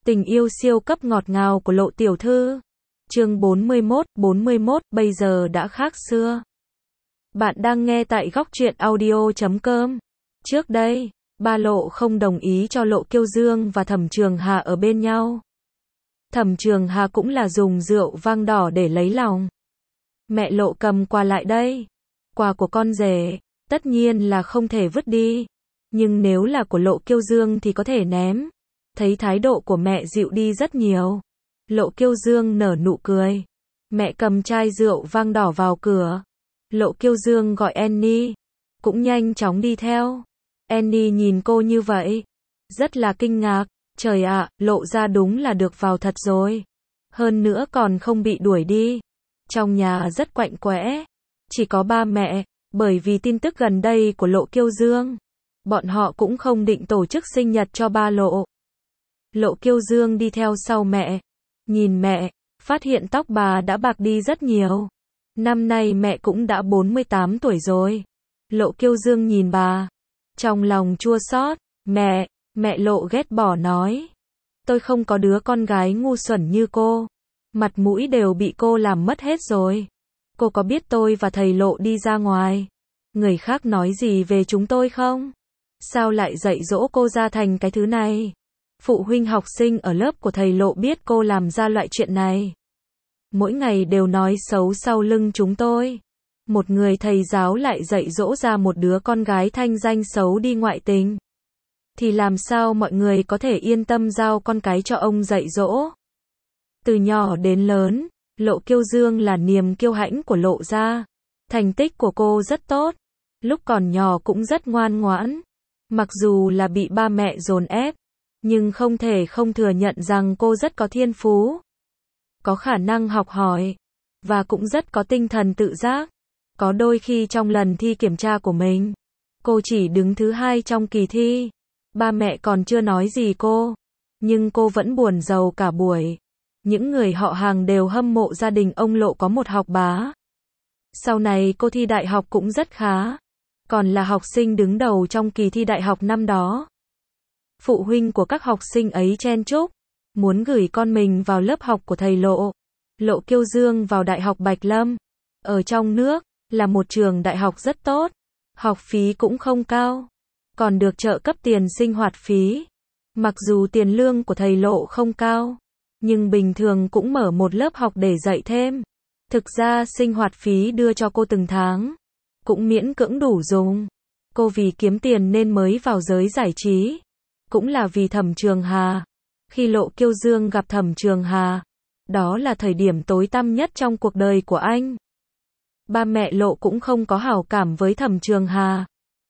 Tình yêu siêu cấp ngọt ngào của Lộ tiểu thư. Chương 41, bây giờ đã khác xưa. Bạn đang nghe tại góc truyện audio.com. Trước đây, ba Lộ không đồng ý cho Lộ Kiêu Dương và Thẩm Trường Hà ở bên nhau. Thẩm Trường Hà cũng là dùng rượu vang đỏ để lấy lòng. Mẹ Lộ cầm quà lại đây. Quà của con rể, tất nhiên là không thể vứt đi. Nhưng nếu là của Lộ Kiêu Dương thì có thể ném. Thấy thái độ của mẹ dịu đi rất nhiều. Lộ Kiêu Dương nở nụ cười. Mẹ cầm chai rượu vang đỏ vào cửa. Lộ Kiêu Dương gọi Annie. Cũng nhanh chóng đi theo. Annie nhìn cô như vậy. Rất là kinh ngạc. Trời ạ, Lộ ra đúng là được vào thật rồi. Hơn nữa còn không bị đuổi đi. Trong nhà rất quạnh quẽ. Chỉ có ba mẹ. Bởi vì tin tức gần đây của Lộ Kiêu Dương. Bọn họ cũng không định tổ chức sinh nhật cho ba Lộ. Lộ Kiêu Dương đi theo sau mẹ. Nhìn mẹ, phát hiện tóc bà đã bạc đi rất nhiều. Năm nay mẹ cũng đã 48 tuổi rồi. Lộ Kiêu Dương nhìn bà. Trong lòng chua xót. Mẹ Lộ ghét bỏ nói. Tôi không có đứa con gái ngu xuẩn như cô. Mặt mũi đều bị cô làm mất hết rồi. Cô có biết tôi và thầy Lộ đi ra ngoài. Người khác nói gì về chúng tôi không? Sao lại dạy dỗ cô ra thành cái thứ này? Phụ huynh học sinh ở lớp của thầy Lộ biết cô làm ra loại chuyện này. Mỗi ngày đều nói xấu sau lưng chúng tôi. Một người thầy giáo lại dạy dỗ ra một đứa con gái thanh danh xấu đi ngoại tình. Thì làm sao mọi người có thể yên tâm giao con cái cho ông dạy dỗ? Từ nhỏ đến lớn, Lộ Kiêu Dương là niềm kiêu hãnh của Lộ gia. Thành tích của cô rất tốt. Lúc còn nhỏ cũng rất ngoan ngoãn. Mặc dù là bị ba mẹ dồn ép. Nhưng không thể không thừa nhận rằng cô rất có thiên phú. Có khả năng học hỏi. Và cũng rất có tinh thần tự giác. Có đôi khi trong lần thi kiểm tra của mình, cô chỉ đứng thứ 2 trong kỳ thi. Ba mẹ còn chưa nói gì cô. Nhưng cô vẫn buồn rầu cả buổi. Những người họ hàng đều hâm mộ gia đình ông Lộ có một học bá. Sau này cô thi đại học cũng rất khá. Còn là học sinh đứng đầu trong kỳ thi đại học năm đó. Phụ huynh của các học sinh ấy chen chúc, muốn gửi con mình vào lớp học của thầy Lộ. Lộ Kiêu Dương vào Đại học Bạch Lâm. Ở trong nước, là một trường đại học rất tốt. Học phí cũng không cao. Còn được trợ cấp tiền sinh hoạt phí. Mặc dù tiền lương của thầy Lộ không cao. Nhưng bình thường cũng mở một lớp học để dạy thêm. Thực ra sinh hoạt phí đưa cho cô từng tháng. Cũng miễn cưỡng đủ dùng. Cô vì kiếm tiền nên mới vào giới giải trí. Cũng là vì Thẩm Trường Hà. Khi Lộ Kiêu Dương gặp Thẩm Trường Hà, đó là thời điểm tối tăm nhất trong cuộc đời của anh. Ba mẹ Lộ cũng không có hảo cảm với Thẩm Trường Hà.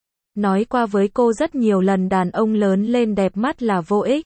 Nói qua với cô rất nhiều lần đàn ông lớn lên đẹp mắt là vô ích.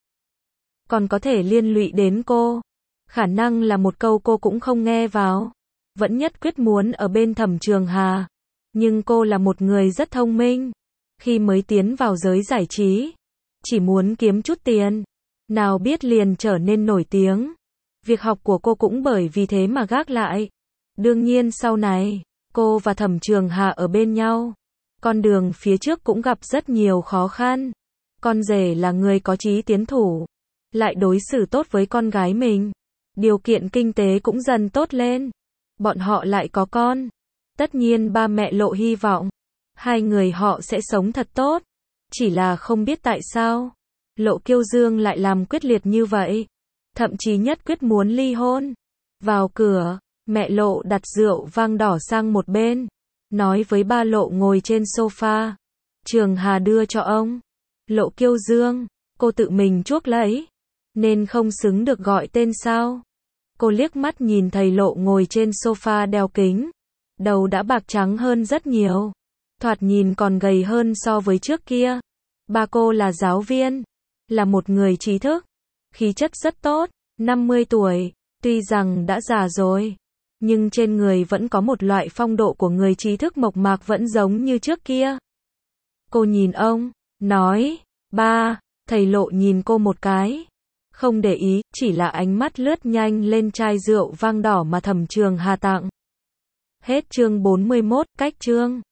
Còn có thể liên lụy đến cô. Khả năng là một câu cô cũng không nghe vào. Vẫn nhất quyết muốn ở bên Thẩm Trường Hà. Nhưng cô là một người rất thông minh. Khi mới tiến vào giới giải trí, chỉ muốn kiếm chút tiền. Nào biết liền trở nên nổi tiếng. Việc học của cô cũng bởi vì thế mà gác lại. Đương nhiên sau này, cô và Thẩm Trường Hà ở bên nhau. Con đường phía trước cũng gặp rất nhiều khó khăn. Con rể là người có chí tiến thủ. Lại đối xử tốt với con gái mình. Điều kiện kinh tế cũng dần tốt lên. Bọn họ lại có con. Tất nhiên ba mẹ Lộ hy vọng. Hai người họ sẽ sống thật tốt. Chỉ là không biết tại sao. Lộ Kiêu Dương lại làm quyết liệt như vậy. Thậm chí nhất quyết muốn ly hôn. Vào cửa, mẹ Lộ đặt rượu vang đỏ sang một bên. Nói với ba Lộ ngồi trên sofa. Trường Hà đưa cho ông. Lộ Kiêu Dương, cô tự mình chuốc lấy. Nên không xứng được gọi tên sao. Cô liếc mắt nhìn thầy Lộ ngồi trên sofa đeo kính. Đầu đã bạc trắng hơn rất nhiều. Thoạt nhìn còn gầy hơn so với trước kia. Ba cô là giáo viên. Là một người trí thức. Khí chất rất tốt. 50 tuổi. Tuy rằng đã già rồi. Nhưng trên người vẫn có một loại phong độ của người trí thức mộc mạc vẫn giống như trước kia. Cô nhìn ông. Nói. Ba. Thầy Lộ nhìn cô một cái. Không để ý. Chỉ là ánh mắt lướt nhanh lên chai rượu vang đỏ mà Thẩm Trường Hà tặng. Hết chương 41. Cách chương